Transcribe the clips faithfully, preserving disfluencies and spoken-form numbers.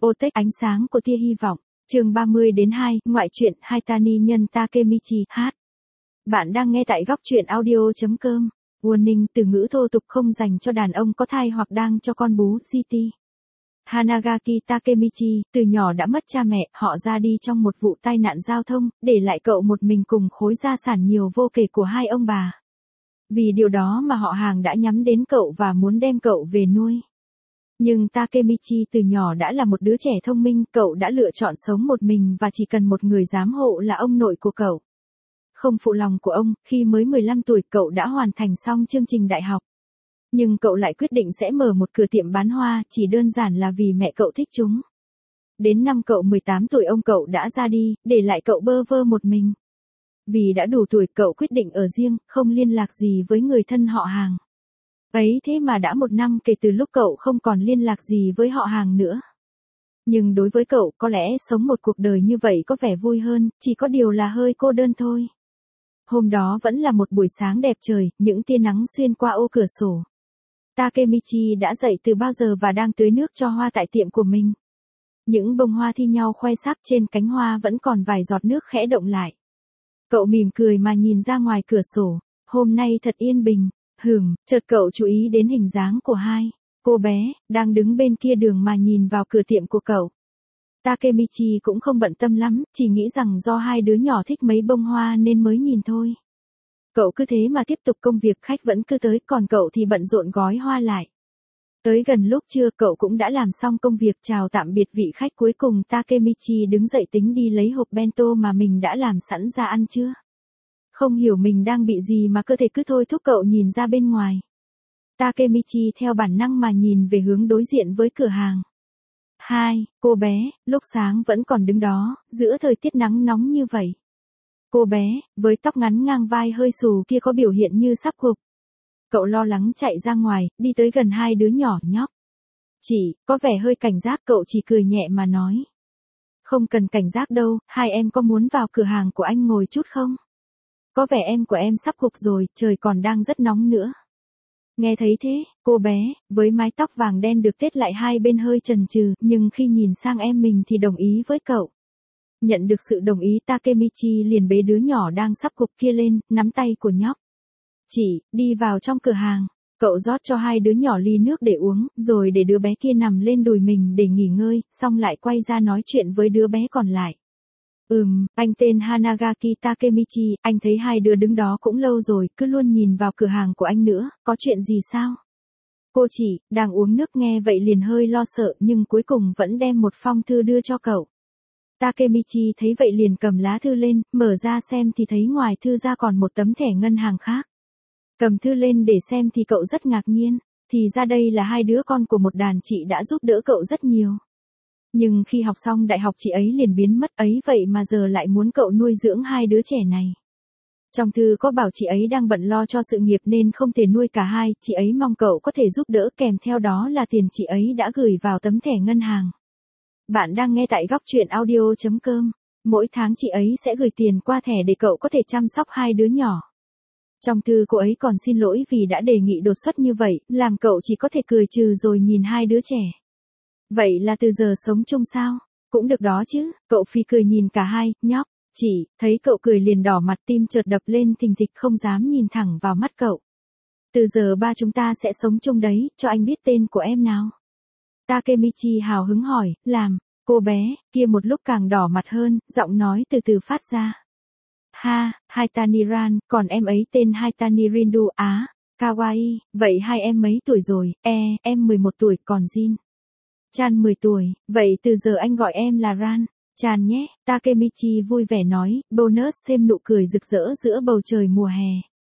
Ô tếch ánh sáng của tia hy vọng. Chương ba mươi đến hai, ngoại truyện Haitani nhân Takemichi, hát. Bạn đang nghe tại góc truyện audio chấm com. Warning, từ ngữ thô tục không dành cho đàn ông có thai hoặc đang cho con bú, giê tê. Hanagaki Takemichi, từ nhỏ đã mất cha mẹ, họ ra đi trong một vụ tai nạn giao thông, để lại cậu một mình cùng khối gia sản nhiều vô kể của hai ông bà. Vì điều đó mà họ hàng đã nhắm đến cậu và muốn đem cậu về nuôi. Nhưng Takemichi từ nhỏ đã là một đứa trẻ thông minh, cậu đã lựa chọn sống một mình và chỉ cần một người giám hộ là ông nội của cậu. Không phụ lòng của ông, khi mới mười lăm tuổi cậu đã hoàn thành xong chương trình đại học. Nhưng cậu lại quyết định sẽ mở một cửa tiệm bán hoa, chỉ đơn giản là vì mẹ cậu thích chúng. Đến năm cậu mười tám tuổi ông cậu đã ra đi, để lại cậu bơ vơ một mình. Vì đã đủ tuổi cậu quyết định ở riêng, không liên lạc gì với người thân họ hàng. Ấy thế mà đã một năm kể từ lúc cậu không còn liên lạc gì với họ hàng nữa. Nhưng đối với cậu, có lẽ sống một cuộc đời như vậy có vẻ vui hơn, chỉ có điều là hơi cô đơn thôi. Hôm đó vẫn là một buổi sáng đẹp trời, những tia nắng xuyên qua ô cửa sổ. Takemichi đã dậy từ bao giờ và đang tưới nước cho hoa tại tiệm của mình. Những bông hoa thi nhau khoe sắc trên cánh hoa vẫn còn vài giọt nước khẽ động lại. Cậu mỉm cười mà nhìn ra ngoài cửa sổ, hôm nay thật yên bình. Hừm, chợt cậu chú ý đến hình dáng của hai cô bé, đang đứng bên kia đường mà nhìn vào cửa tiệm của cậu. Takemichi cũng không bận tâm lắm, chỉ nghĩ rằng do hai đứa nhỏ thích mấy bông hoa nên mới nhìn thôi. Cậu cứ thế mà tiếp tục công việc, khách vẫn cứ tới, còn cậu thì bận rộn gói hoa lại. Tới gần lúc trưa cậu cũng đã làm xong công việc chào tạm biệt vị khách cuối cùng. Takemichi đứng dậy tính đi lấy hộp bento mà mình đã làm sẵn ra ăn trưa. Không hiểu mình đang bị gì mà cơ thể cứ thôi thúc cậu nhìn ra bên ngoài. Takemichi theo bản năng mà nhìn về hướng đối diện với cửa hàng. Hai, cô bé, lúc sáng vẫn còn đứng đó, giữa thời tiết nắng nóng như vậy. Cô bé, với tóc ngắn ngang vai hơi xù kia có biểu hiện như sắp gục. Cậu lo lắng chạy ra ngoài, đi tới gần hai đứa nhỏ nhóc. Chị, có vẻ hơi cảnh giác, cậu chỉ cười nhẹ mà nói. Không cần cảnh giác đâu, hai em có muốn vào cửa hàng của anh ngồi chút không? Có vẻ em của em sắp gục rồi, trời còn đang rất nóng nữa. Nghe thấy thế, cô bé, với mái tóc vàng đen được tết lại hai bên hơi chần chừ, nhưng khi nhìn sang em mình thì đồng ý với cậu. Nhận được sự đồng ý, Takemichi liền bế đứa nhỏ đang sắp gục kia lên, nắm tay của nhóc. Chị, đi vào trong cửa hàng. Cậu rót cho hai đứa nhỏ ly nước để uống, rồi để đứa bé kia nằm lên đùi mình để nghỉ ngơi, xong lại quay ra nói chuyện với đứa bé còn lại. Ừm, anh tên Hanagaki Takemichi, anh thấy hai đứa đứng đó cũng lâu rồi, cứ luôn nhìn vào cửa hàng của anh nữa, có chuyện gì sao? Cô chỉ, đang uống nước nghe vậy liền hơi lo sợ nhưng cuối cùng vẫn đem một phong thư đưa cho cậu. Takemichi thấy vậy liền cầm lá thư lên, mở ra xem thì thấy ngoài thư ra còn một tấm thẻ ngân hàng khác. Cầm thư lên để xem thì cậu rất ngạc nhiên, thì ra đây là hai đứa con của một đàn chị đã giúp đỡ cậu rất nhiều. Nhưng khi học xong đại học chị ấy liền biến mất ấy vậy mà giờ lại muốn cậu nuôi dưỡng hai đứa trẻ này. Trong thư có bảo chị ấy đang bận lo cho sự nghiệp nên không thể nuôi cả hai, chị ấy mong cậu có thể giúp đỡ, kèm theo đó là tiền chị ấy đã gửi vào tấm thẻ ngân hàng. Bạn đang nghe tại góc truyện audio chấm com, mỗi tháng chị ấy sẽ gửi tiền qua thẻ để cậu có thể chăm sóc hai đứa nhỏ. Trong thư cô ấy còn xin lỗi vì đã đề nghị đột xuất như vậy, làm cậu chỉ có thể cười trừ rồi nhìn hai đứa trẻ. Vậy là từ giờ sống chung sao? Cũng được đó chứ, cậu phì cười nhìn cả hai, nhóc, chỉ, thấy cậu cười liền đỏ mặt, tim chợt đập lên thình thịch không dám nhìn thẳng vào mắt cậu. Từ giờ ba chúng ta sẽ sống chung đấy, cho anh biết tên của em nào. Takemichi hào hứng hỏi, làm, cô bé, kia một lúc càng đỏ mặt hơn, giọng nói từ từ phát ra. Ha, Haitani Ran, còn em ấy tên Haitani Rindu, á, kawaii, vậy hai em mấy tuổi rồi? E, em mười một tuổi, còn Jin. Chan mười tuổi, vậy từ giờ anh gọi em là Ran, Chan nhé, Takemichi vui vẻ nói, bonus thêm nụ cười rực rỡ giữa bầu trời mùa hè.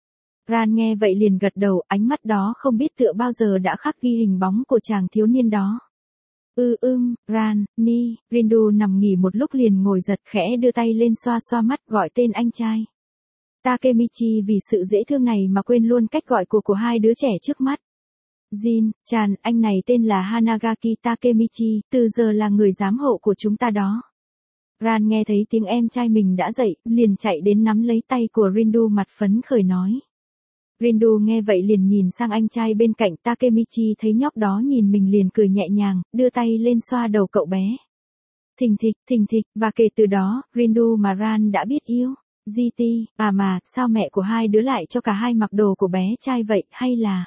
Ran nghe vậy liền gật đầu, ánh mắt đó không biết tựa bao giờ đã khắc ghi hình bóng của chàng thiếu niên đó. Ư ừ, ưm, Ran, Ni, Rindu nằm nghỉ một lúc liền ngồi giật khẽ đưa tay lên xoa xoa mắt gọi tên anh trai. Takemichi vì sự dễ thương này mà quên luôn cách gọi của của hai đứa trẻ trước mắt. Jin, Chan, anh này tên là Hanagaki Takemichi, từ giờ là người giám hộ của chúng ta đó. Ran nghe thấy tiếng em trai mình đã dậy, liền chạy đến nắm lấy tay của Rindu mặt phấn khởi nói. Rindu nghe vậy liền nhìn sang anh trai bên cạnh. Takemichi thấy nhóc đó nhìn mình liền cười nhẹ nhàng, đưa tay lên xoa đầu cậu bé, Thình thịch, thình thịch, và kể từ đó, Rindu mà Ran đã biết yêu. giê tê, à mà, sao mẹ của hai đứa lại cho cả hai mặc đồ của bé trai vậy, hay là...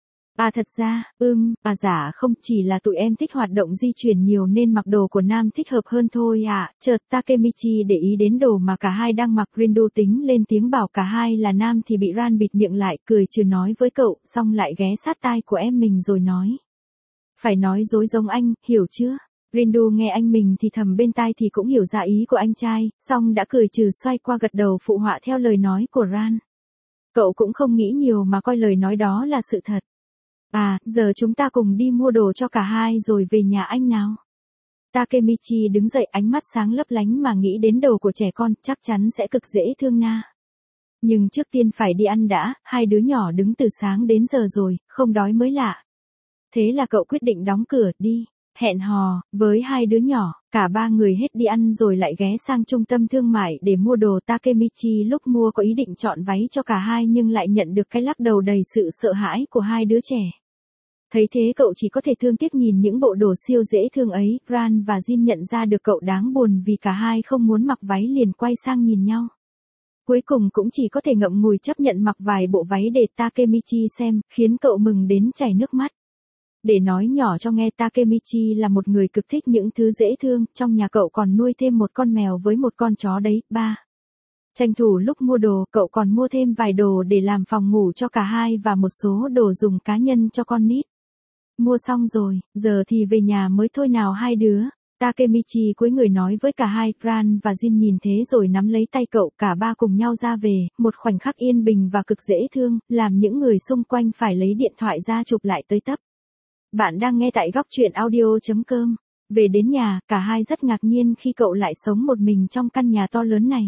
À thật ra, ưm, à dạ không, chỉ là tụi em thích hoạt động di chuyển nhiều nên mặc đồ của nam thích hợp hơn thôi ạ. À. Chợt Takemichi để ý đến đồ mà cả hai đang mặc, Rindu tính lên tiếng bảo cả hai là nam thì bị Ran bịt miệng lại, cười trừ nói với cậu, xong lại ghé sát tai của em mình rồi nói. Phải nói dối giống anh, hiểu chưa? Rindu nghe anh mình thì thầm bên tai thì cũng hiểu ra ý của anh trai, xong đã cười trừ xoay qua gật đầu phụ họa theo lời nói của Ran. Cậu cũng không nghĩ nhiều mà coi lời nói đó là sự thật. À, giờ chúng ta cùng đi mua đồ cho cả hai rồi về nhà anh nào. Takemichi đứng dậy, ánh mắt sáng lấp lánh mà nghĩ đến đồ của trẻ con, chắc chắn sẽ cực dễ thương na. Nhưng trước tiên phải đi ăn đã, hai đứa nhỏ đứng từ sáng đến giờ rồi, không đói mới lạ. Thế là cậu quyết định đóng cửa, đi. Hẹn hò, với hai đứa nhỏ, cả ba người hết đi ăn rồi lại ghé sang trung tâm thương mại để mua đồ. Takemichi lúc mua có ý định chọn váy cho cả hai nhưng lại nhận được cái lắc đầu đầy sự sợ hãi của hai đứa trẻ. Thấy thế cậu chỉ có thể thương tiếc nhìn những bộ đồ siêu dễ thương ấy. Ran và Jin nhận ra được cậu đáng buồn vì cả hai không muốn mặc váy liền quay sang nhìn nhau. Cuối cùng cũng chỉ có thể ngậm ngùi chấp nhận mặc vài bộ váy để Takemichi xem, khiến cậu mừng đến chảy nước mắt. Để nói nhỏ cho nghe, Takemichi là một người cực thích những thứ dễ thương, trong nhà cậu còn nuôi thêm một con mèo với một con chó đấy. Ba. Tranh thủ lúc mua đồ, cậu còn mua thêm vài đồ để làm phòng ngủ cho cả hai và một số đồ dùng cá nhân cho con nít. Mua xong rồi, giờ thì về nhà mới thôi nào hai đứa. Takemichi cúi người nói với cả hai. Ran và Jin nhìn thế rồi nắm lấy tay cậu, cả ba cùng nhau ra về, một khoảnh khắc yên bình và cực dễ thương, làm những người xung quanh phải lấy điện thoại ra chụp lại tới tấp. Bạn đang nghe tại góc truyện audio chấm com. Về đến nhà, cả hai rất ngạc nhiên khi cậu lại sống một mình trong căn nhà to lớn này.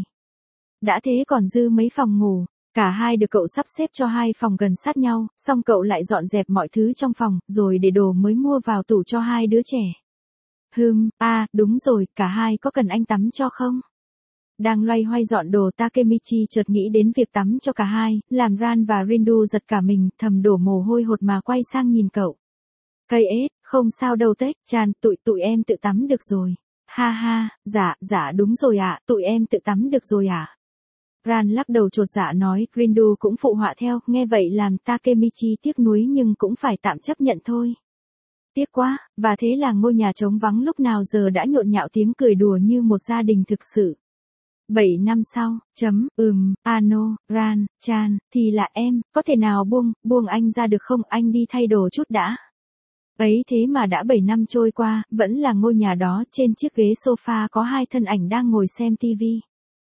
Đã thế còn dư mấy phòng ngủ. Cả hai được cậu sắp xếp cho hai phòng gần sát nhau, xong cậu lại dọn dẹp mọi thứ trong phòng, rồi để đồ mới mua vào tủ cho hai đứa trẻ. Hừm, à, đúng rồi, cả hai có cần anh tắm cho không? Đang loay hoay dọn đồ, Takemichi chợt nghĩ đến việc tắm cho cả hai, làm Ran và Rindu giật cả mình, thầm đổ mồ hôi hột mà quay sang nhìn cậu. Cây ết, không sao đâu Tết, Chan, tụi tụi em tự tắm được rồi. Ha ha, dạ, dạ đúng rồi ạ, à, tụi em tự tắm được rồi ạ. À. Ran lắc đầu chột dạ nói, Rindu cũng phụ họa theo, nghe vậy làm Takemichi tiếc nuối nhưng cũng phải tạm chấp nhận thôi. Tiếc quá, và thế là ngôi nhà trống vắng lúc nào giờ đã nhộn nhạo tiếng cười đùa như một gia đình thực sự. Bảy năm sau, chấm, ừm, ano, Ran, Chan, thì là em, có thể nào buông, buông anh ra được không, anh đi thay đồ chút đã. Ấy thế mà đã bảy năm trôi qua, vẫn là ngôi nhà đó, trên chiếc ghế sofa có hai thân ảnh đang ngồi xem tivi.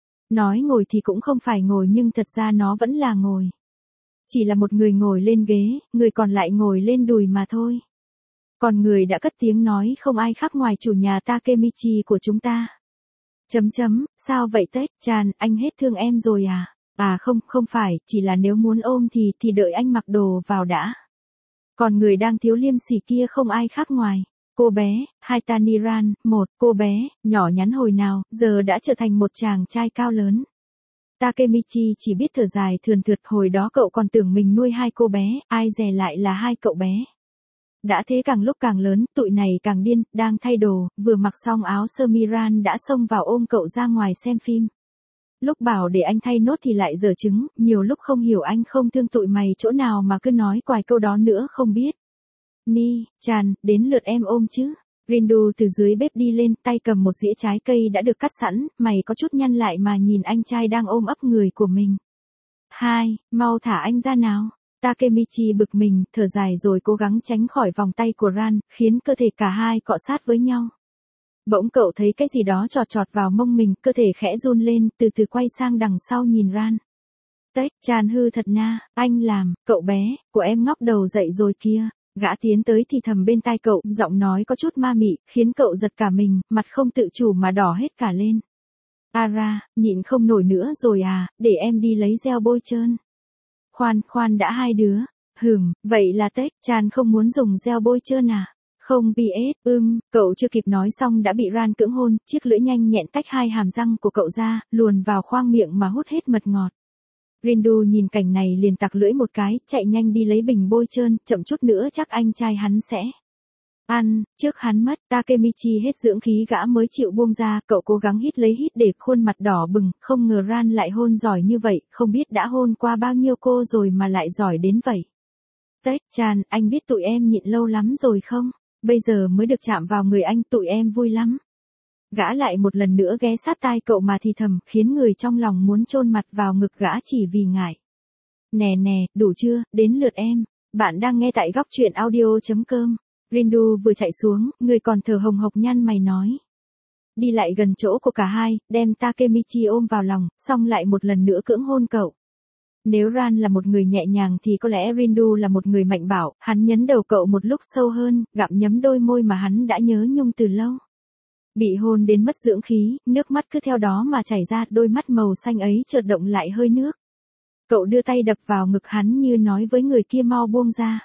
Nói ngồi thì cũng không phải ngồi nhưng thật ra nó vẫn là ngồi. Chỉ là một người ngồi lên ghế, người còn lại ngồi lên đùi mà thôi. Còn người đã cất tiếng nói không ai khác ngoài chủ nhà Takemichi của chúng ta. Chấm chấm, sao vậy Tết, Chan, anh hết thương em rồi à? À không, không phải, chỉ là nếu muốn ôm thì, thì đợi anh mặc đồ vào đã. Còn người đang thiếu liêm sỉ kia không ai khác ngoài. Cô bé, Haitani Ran, một, cô bé, nhỏ nhắn hồi nào, giờ đã trở thành một chàng trai cao lớn. Takemichi chỉ biết thở dài thườn thượt, hồi đó cậu còn tưởng mình nuôi hai cô bé, ai dè lại là hai cậu bé. Đã thế càng lúc càng lớn, tụi này càng điên, đang thay đồ, vừa mặc xong áo sơ mi Ran đã xông vào ôm cậu ra ngoài xem phim. Lúc bảo để anh thay nốt thì lại giở trứng, nhiều lúc không hiểu anh không thương tụi mày chỗ nào mà cứ nói quài câu đó nữa không biết. Ni, Chan, đến lượt em ôm chứ. Rindu từ dưới bếp đi lên, tay cầm một dĩa trái cây đã được cắt sẵn, mày có chút nhăn lại mà nhìn anh trai đang ôm ấp người của mình. Hai, mau thả anh ra nào. Takemichi bực mình, thở dài rồi cố gắng tránh khỏi vòng tay của Ran, khiến cơ thể cả hai cọ sát với nhau. Bỗng cậu thấy cái gì đó chọt chọt vào mông mình, cơ thể khẽ run lên, từ từ quay sang đằng sau nhìn Ran. Tết, Chan hư thật na, anh làm, cậu bé, của em ngóc đầu dậy rồi kia. Gã tiến tới thì thầm bên tai cậu, giọng nói có chút ma mị, khiến cậu giật cả mình, mặt không tự chủ mà đỏ hết cả lên. Ara, nhịn không nổi nữa rồi à, để em đi lấy gel bôi trơn. Khoan, khoan đã hai đứa. Hừm, vậy là Tết, Chan không muốn dùng gel bôi trơn à? Không pê ét, ưm, cậu chưa kịp nói xong đã bị Ran cưỡng hôn, chiếc lưỡi nhanh nhẹn tách hai hàm răng của cậu ra, luồn vào khoang miệng mà hút hết mật ngọt. Rindu nhìn cảnh này liền tặc lưỡi một cái, chạy nhanh đi lấy bình bôi trơn, chậm chút nữa chắc anh trai hắn sẽ. Ăn, trước hắn mất, Takemichi hết dưỡng khí gã mới chịu buông ra, cậu cố gắng hít lấy hít để khuôn mặt đỏ bừng, không ngờ Ran lại hôn giỏi như vậy, không biết đã hôn qua bao nhiêu cô rồi mà lại giỏi đến vậy. Tech-chan, anh biết tụi em nhịn lâu lắm rồi không? Bây giờ mới được chạm vào người anh, tụi em vui lắm. Gã lại một lần nữa ghé sát tai cậu mà thì thầm, khiến người trong lòng muốn chôn mặt vào ngực gã chỉ vì ngại. Nè nè, đủ chưa, đến lượt em. Bạn đang nghe tại góc truyện audio chấm com. Rindu vừa chạy xuống, người còn thở hồng hộc nhăn mày nói. Đi lại gần chỗ của cả hai, đem Takemichi ôm vào lòng, xong lại một lần nữa cưỡng hôn cậu. Nếu Ran là một người nhẹ nhàng thì có lẽ Rindu là một người mạnh bạo, hắn nhấn đầu cậu một lúc sâu hơn, gặm nhấm đôi môi mà hắn đã nhớ nhung từ lâu. Bị hôn đến mất dưỡng khí, nước mắt cứ theo đó mà chảy ra, đôi mắt màu xanh ấy chợt động lại hơi nước. Cậu đưa tay đập vào ngực hắn như nói với người kia mau buông ra.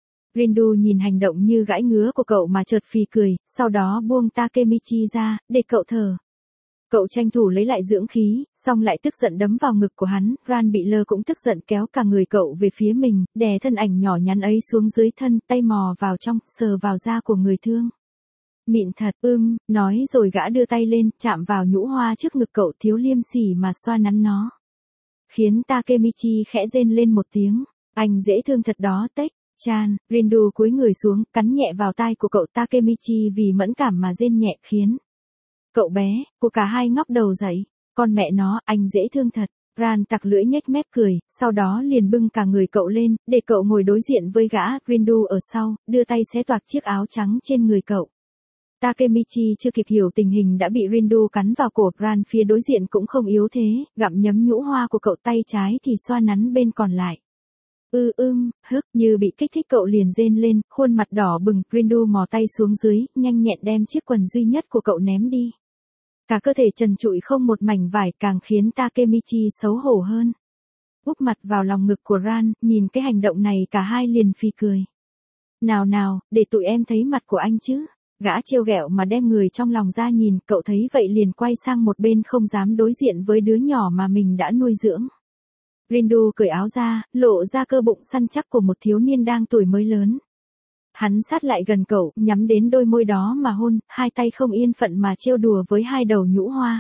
Rindu nhìn hành động như gãi ngứa của cậu mà chợt phì cười, sau đó buông Takemichi ra, để cậu thở. Cậu tranh thủ lấy lại dưỡng khí, xong lại tức giận đấm vào ngực của hắn, Ran bị lơ cũng tức giận kéo cả người cậu về phía mình, đè thân ảnh nhỏ nhắn ấy xuống dưới thân, tay mò vào trong, sờ vào da của người thương. Mịn thật, ưm, nói rồi gã đưa tay lên, chạm vào nhũ hoa trước ngực cậu thiếu liêm sỉ mà xoa nắn nó. Khiến Takemichi khẽ rên lên một tiếng, anh dễ thương thật đó Tech-chan, Rindu cúi người xuống, cắn nhẹ vào tai của cậu Takemichi vì mẫn cảm mà rên nhẹ khiến. Cậu bé, của cả hai ngóc đầu dậy, con mẹ nó, anh dễ thương thật. Ran tặc lưỡi nhếch mép cười, sau đó liền bưng cả người cậu lên, để cậu ngồi đối diện với gã, Rindu ở sau, đưa tay xé toạc chiếc áo trắng trên người cậu. Takemichi chưa kịp hiểu tình hình đã bị Rindu cắn vào cổ, Ran phía đối diện cũng không yếu thế, gặm nhấm nhũ hoa của cậu tay trái thì xoa nắn bên còn lại. Ư ưm, hức, như bị kích thích cậu liền rên lên, khuôn mặt đỏ bừng, Rindu mò tay xuống dưới, nhanh nhẹn đem chiếc quần duy nhất của cậu ném đi. Cả cơ thể trần trụi không một mảnh vải càng khiến Takemichi xấu hổ hơn. Úp mặt vào lòng ngực của Ran, nhìn cái hành động này cả hai liền phì cười. Nào nào, để tụi em thấy mặt của anh chứ. Gã trêu ghẹo mà đem người trong lòng ra nhìn, cậu thấy vậy liền quay sang một bên không dám đối diện với đứa nhỏ mà mình đã nuôi dưỡng. Rindu cởi áo ra, lộ ra cơ bụng săn chắc của một thiếu niên đang tuổi mới lớn. Hắn sát lại gần cậu, nhắm đến đôi môi đó mà hôn, hai tay không yên phận mà trêu đùa với hai đầu nhũ hoa.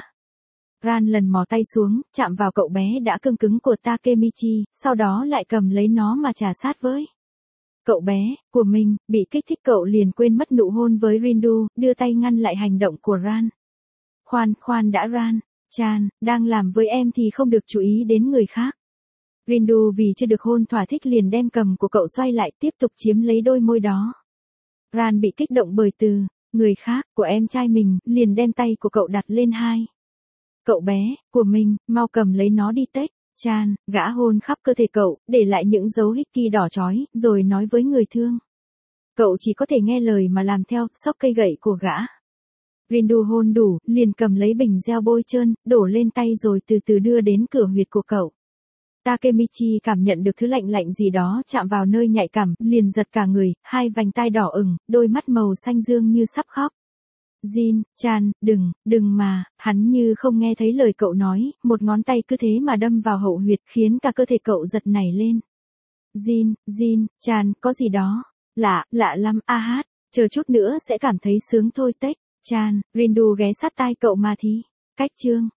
Ran lần mò tay xuống, chạm vào cậu bé đã cương cứng của Takemichi, sau đó lại cầm lấy nó mà trà sát với. Cậu bé, của mình, bị kích thích cậu liền quên mất nụ hôn với Rindu, đưa tay ngăn lại hành động của Ran. Khoan, khoan đã Ran, Chan, đang làm với em thì không được chú ý đến người khác. Rindu vì chưa được hôn thỏa thích liền đem cầm của cậu xoay lại tiếp tục chiếm lấy đôi môi đó. Ran bị kích động bởi từ, người khác, của em trai mình, liền đem tay của cậu đặt lên hai. Cậu bé, của mình, mau cầm lấy nó đi Tech-chan, gã hôn khắp cơ thể cậu, để lại những dấu hickey đỏ chói, rồi nói với người thương. Cậu chỉ có thể nghe lời mà làm theo, xốc cây gậy của gã. Rindu hôn đủ, liền cầm lấy bình gel bôi trơn, đổ lên tay rồi từ từ đưa đến cửa huyệt của cậu. Takemichi cảm nhận được thứ lạnh lạnh gì đó chạm vào nơi nhạy cảm, liền giật cả người, hai vành tai đỏ ửng, đôi mắt màu xanh dương như sắp khóc. Jin, Chan, đừng, đừng mà, hắn như không nghe thấy lời cậu nói, một ngón tay cứ thế mà đâm vào hậu huyệt khiến cả cơ thể cậu giật nảy lên. Jin, Jin, Chan, có gì đó? Lạ, lạ lắm, a hát, chờ chút nữa sẽ cảm thấy sướng thôi Tech-chan, Rindu ghé sát tai cậu mà thì. Cách chương.